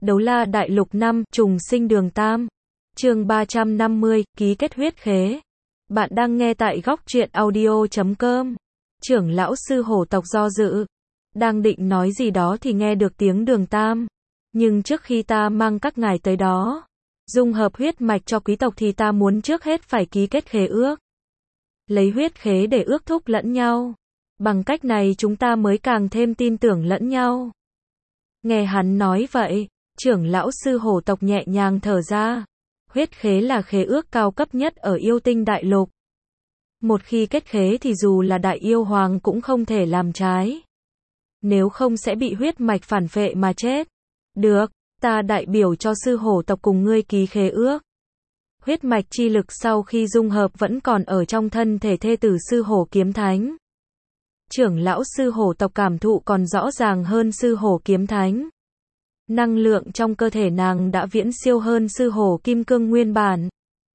Đấu La Đại Lục 5, Trùng Sinh Đường Tam. Chương 350, ký kết huyết khế. Bạn đang nghe tại góc truyện audio.com. Trưởng lão sư hổ tộc do dự. Đang định nói gì đó thì nghe được tiếng Đường Tam. Nhưng trước khi ta mang các ngài tới đó, dung hợp huyết mạch cho quý tộc thì ta muốn trước hết phải ký kết khế ước. Lấy huyết khế để ước thúc lẫn nhau. Bằng cách này chúng ta mới càng thêm tin tưởng lẫn nhau. Nghe hắn nói vậy, trưởng lão sư hổ tộc nhẹ nhàng thở ra. Huyết khế là khế ước cao cấp nhất ở yêu tinh đại lục. Một khi kết khế thì dù là đại yêu hoàng cũng không thể làm trái. Nếu không sẽ bị huyết mạch phản phệ mà chết. Được, ta đại biểu cho sư hổ tộc cùng ngươi ký khế ước. Huyết mạch chi lực sau khi dung hợp vẫn còn ở trong thân thể thê tử sư hổ kiếm thánh. Trưởng lão sư hổ tộc cảm thụ còn rõ ràng hơn sư hổ kiếm thánh. Năng lượng trong cơ thể nàng đã viễn siêu hơn sư hổ kim cương nguyên bản.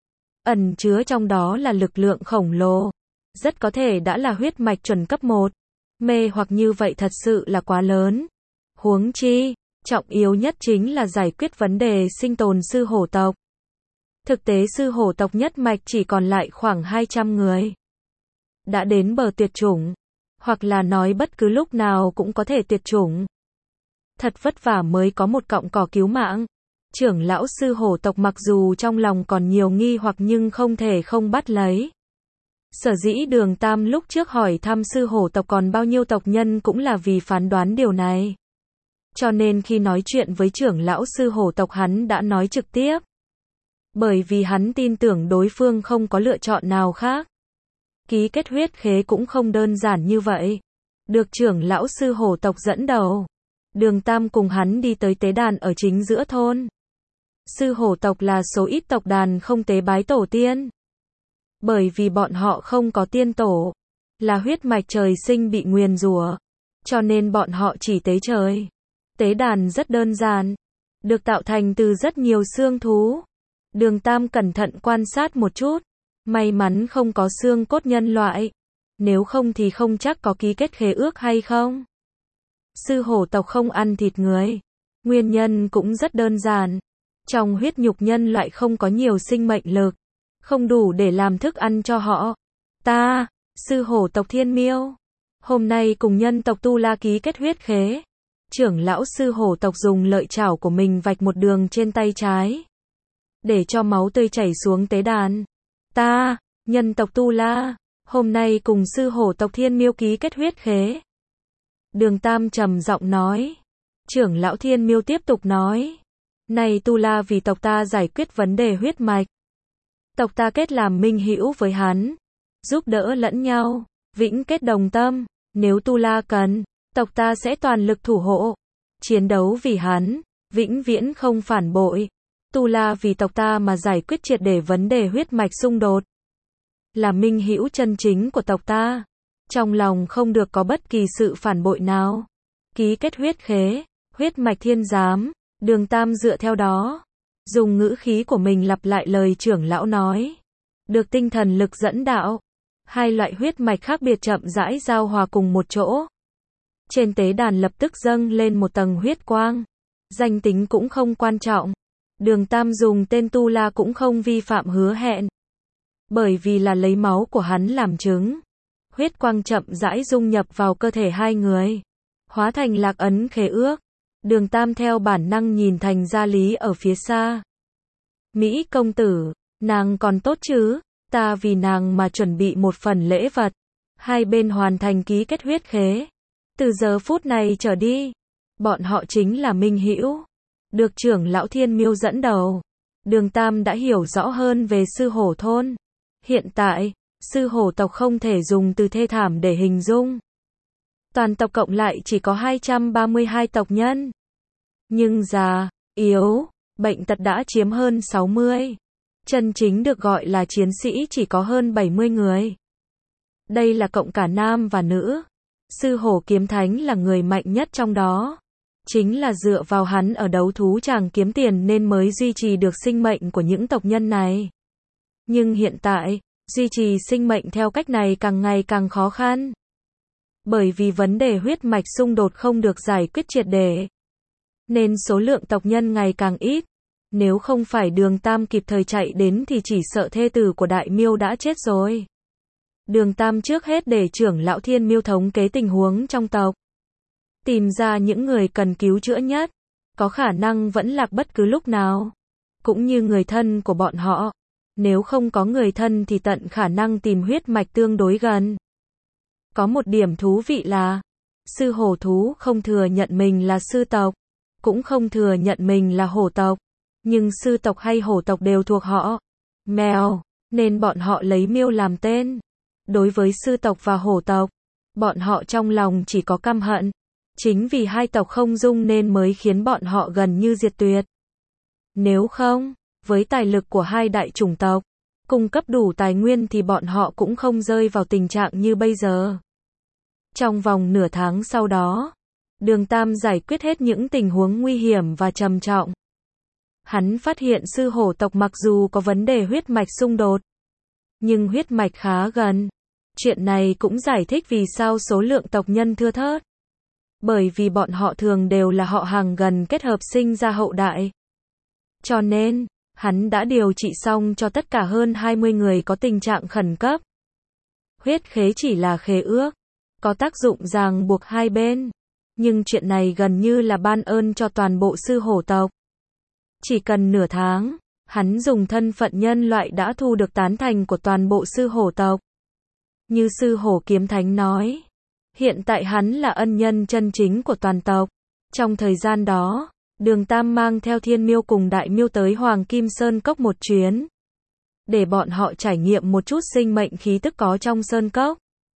Ẩn chứa trong đó là lực lượng khổng lồ. Rất có thể đã là huyết mạch chuẩn cấp 1. Mê hoặc như vậy thật sự là quá lớn. Huống chi, trọng yếu nhất chính là giải quyết vấn đề sinh tồn sư hổ tộc. Thực tế sư hổ tộc nhất mạch chỉ còn lại khoảng 200 người. Đã đến bờ tuyệt chủng. Hoặc là nói bất cứ lúc nào cũng có thể tuyệt chủng. Thật vất vả mới có một cọng cỏ cứu mạng. Trưởng lão sư hổ tộc mặc dù trong lòng còn nhiều nghi hoặc nhưng không thể không bắt lấy. Sở dĩ Đường Tam lúc trước hỏi thăm sư hổ tộc còn bao nhiêu tộc nhân cũng là vì phán đoán điều này. Cho nên khi nói chuyện với trưởng lão sư hổ tộc hắn đã nói trực tiếp. Bởi vì hắn tin tưởng đối phương không có lựa chọn nào khác. Ký kết huyết khế cũng không đơn giản như vậy. Được trưởng lão sư hổ tộc dẫn đầu. Đường Tam cùng hắn đi tới tế đàn ở chính giữa thôn. Sư hổ tộc là số ít tộc đàn không tế bái tổ tiên. Bởi vì bọn họ không có tiên tổ. Là huyết mạch trời sinh bị nguyền rủa. Cho nên bọn họ chỉ tế trời. Tế đàn rất đơn giản. Được tạo thành từ rất nhiều xương thú. Đường Tam cẩn thận quan sát một chút. May mắn không có xương cốt nhân loại. Nếu không thì không chắc có ký kết khế ước hay không. Sư hổ tộc không ăn thịt người. Nguyên nhân cũng rất đơn giản. Trong huyết nhục nhân loại không có nhiều sinh mệnh lực. Không đủ để làm thức ăn cho họ. Ta, sư hổ tộc Thiên Miêu. Hôm nay cùng nhân tộc Tu La ký kết huyết khế. Trưởng lão sư hổ tộc dùng lợi chảo của mình vạch một đường trên tay trái. Để cho máu tươi chảy xuống tế đàn. Ta, nhân tộc Tu La. Hôm nay cùng sư hổ tộc Thiên Miêu ký kết huyết khế. Đường Tam trầm giọng nói. Trưởng lão Thiên Miêu tiếp tục nói. Này Tu La vì tộc ta giải quyết vấn đề huyết mạch. Tộc ta kết làm minh hữu với hắn. Giúp đỡ lẫn nhau. Vĩnh kết đồng tâm. Nếu Tu La cần, tộc ta sẽ toàn lực thủ hộ. Chiến đấu vì hắn. Vĩnh viễn không phản bội. Tu La vì tộc ta mà giải quyết triệt để vấn đề huyết mạch xung đột. Là minh hữu chân chính của tộc ta. Trong lòng không được có bất kỳ sự phản bội nào. Ký kết huyết khế, huyết mạch thiên giám. Đường Tam dựa theo đó. Dùng ngữ khí của mình lặp lại lời trưởng lão nói. Được tinh thần lực dẫn đạo. Hai loại huyết mạch khác biệt chậm rãi giao hòa cùng một chỗ. Trên tế đàn lập tức dâng lên một tầng huyết quang. Danh tính cũng không quan trọng. Đường Tam dùng tên Tu La cũng không vi phạm hứa hẹn. Bởi vì là lấy máu của hắn làm chứng. Huyết quang chậm rãi dung nhập vào cơ thể hai người. Hóa thành lạc ấn khế ước. Đường Tam theo bản năng nhìn Thành Gia Lý ở phía xa. Mỹ công tử, nàng còn tốt chứ? Ta vì nàng mà chuẩn bị một phần lễ vật. Hai bên hoàn thành ký kết huyết khế. Từ giờ phút này trở đi, bọn họ chính là minh hữu. Được trưởng lão Thiên Miêu dẫn đầu. Đường Tam đã hiểu rõ hơn về sư hổ thôn. Hiện tại, sư hổ tộc không thể dùng từ thê thảm để hình dung. Toàn tộc cộng lại chỉ có 232 tộc nhân. Nhưng già, yếu, bệnh tật đã chiếm hơn 60. Chân chính được gọi là chiến sĩ chỉ có hơn 70 người. Đây là cộng cả nam và nữ. Sư hổ kiếm thánh là người mạnh nhất trong đó. Chính là dựa vào hắn ở đấu thú tràng kiếm tiền nên mới duy trì được sinh mệnh của những tộc nhân này. Nhưng hiện tại, duy trì sinh mệnh theo cách này càng ngày càng khó khăn. Bởi vì vấn đề huyết mạch xung đột không được giải quyết triệt để. nên số lượng tộc nhân ngày càng ít. Nếu không phải Đường Tam kịp thời chạy đến thì chỉ sợ thê tử của Đại Miêu đã chết rồi. Đường Tam trước hết để trưởng lão Thiên Miêu thống kế tình huống trong tộc. Tìm ra những người cần cứu chữa nhất, có khả năng vẫn lạc bất cứ lúc nào. Cũng như người thân của bọn họ. Nếu không có người thân thì tận khả năng tìm huyết mạch tương đối gần. Có một điểm thú vị là, sư hổ thú không thừa nhận mình là sư tộc, cũng không thừa nhận mình là hổ tộc. Nhưng sư tộc hay hổ tộc đều thuộc họ mèo, nên bọn họ lấy miêu làm tên. Đối với sư tộc và hổ tộc, bọn họ trong lòng chỉ có căm hận. Chính vì hai tộc không dung nên mới khiến bọn họ gần như diệt tuyệt. Nếu không, với tài lực của hai đại chủng tộc, cung cấp đủ tài nguyên thì bọn họ cũng không rơi vào tình trạng như bây giờ. Trong vòng nửa tháng sau đó, Đường Tam giải quyết hết những tình huống nguy hiểm và trầm trọng. Hắn phát hiện sư hổ tộc mặc dù có vấn đề huyết mạch xung đột, nhưng huyết mạch khá gần. Chuyện này cũng giải thích vì sao số lượng tộc nhân thưa thớt. Bởi vì bọn họ thường đều là họ hàng gần kết hợp sinh ra hậu đại. Cho nên, hắn đã điều trị xong cho tất cả hơn 20 người có tình trạng khẩn cấp. Huyết khế chỉ là khế ước, có tác dụng ràng buộc hai bên. Nhưng chuyện này gần như là ban ơn cho toàn bộ sư hổ tộc. Chỉ cần nửa tháng, hắn dùng thân phận nhân loại đã thu được tán thành của toàn bộ sư hổ tộc. Như sư hổ kiếm thánh nói, hiện tại hắn là ân nhân chân chính của toàn tộc. Trong thời gian đó, Đường Tam mang theo Thiên Miêu cùng Đại Miêu tới Hoàng Kim Sơn Cốc một chuyến. Để bọn họ trải nghiệm một chút sinh mệnh khí tức có trong Sơn Cốc.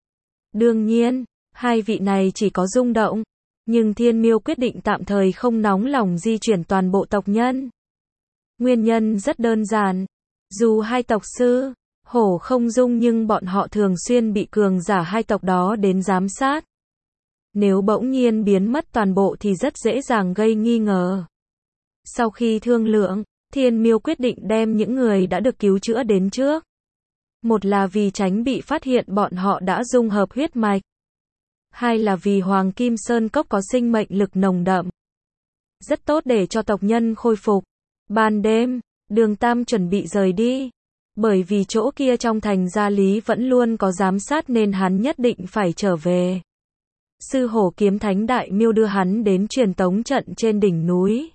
Đương nhiên, hai vị này chỉ có rung động. Nhưng Thiên Miêu quyết định tạm thời không nóng lòng di chuyển toàn bộ tộc nhân. Nguyên nhân rất đơn giản. Dù hai tộc sư, hổ không dung nhưng bọn họ thường xuyên bị cường giả hai tộc đó đến giám sát. Nếu bỗng nhiên biến mất toàn bộ thì rất dễ dàng gây nghi ngờ. Sau khi thương lượng, Thiên Miêu quyết định đem những người đã được cứu chữa đến trước. Một là vì tránh bị phát hiện bọn họ đã dung hợp huyết mạch. Hai là vì Hoàng Kim Sơn Cốc có sinh mệnh lực nồng đậm. Rất tốt để cho tộc nhân khôi phục. Ban đêm, Đường Tam chuẩn bị rời đi. Bởi vì chỗ kia trong thành Gia Lý vẫn luôn có giám sát nên hắn nhất định phải trở về. Sư hổ kiếm thánh Đại Miêu đưa hắn đến truyền tống trận trên đỉnh núi.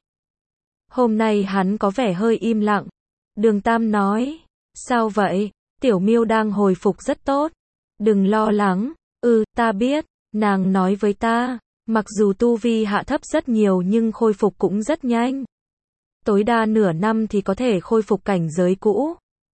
Hôm nay hắn có vẻ hơi im lặng. Đường Tam nói, sao vậy? Tiểu Miêu đang hồi phục rất tốt. Đừng lo lắng. Ta biết. Nàng nói với ta, mặc dù tu vi hạ thấp rất nhiều nhưng khôi phục cũng rất nhanh. Tối đa nửa năm thì có thể khôi phục cảnh giới cũ.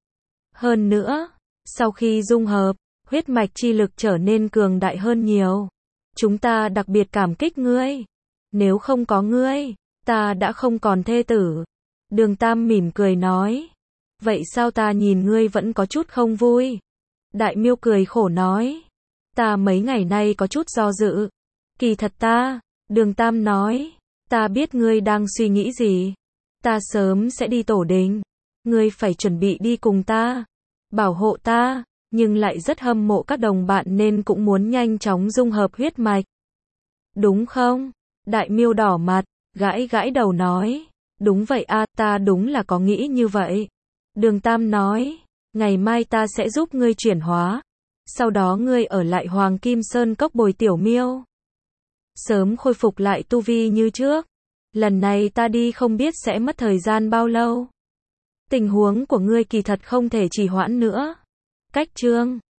Hơn nữa, sau khi dung hợp, huyết mạch chi lực trở nên cường đại hơn nhiều. Chúng ta đặc biệt cảm kích ngươi. Nếu không có ngươi, ta đã không còn thê tử. Đường Tam mỉm cười nói. Vậy sao ta nhìn ngươi vẫn có chút không vui? Đại Miêu cười khổ nói. Ta mấy ngày nay có chút do dự. Kỳ thật Đường Tam nói. Ta biết ngươi đang suy nghĩ gì. Ta sớm sẽ đi tổ đình. Ngươi phải chuẩn bị đi cùng ta. Bảo hộ ta. Nhưng lại rất hâm mộ các đồng bạn nên cũng muốn nhanh chóng dung hợp huyết mạch. Đúng không? Đại Miêu đỏ mặt, gãi gãi đầu nói. Đúng vậy ta đúng là có nghĩ như vậy. Đường Tam nói. Ngày mai ta sẽ giúp ngươi chuyển hóa. Sau đó ngươi ở lại Hoàng Kim Sơn Cốc bồi Tiểu Miêu. Sớm khôi phục lại tu vi như trước. Lần này ta đi không biết sẽ mất thời gian bao lâu. Tình huống của ngươi kỳ thật không thể trì hoãn nữa. Cách chương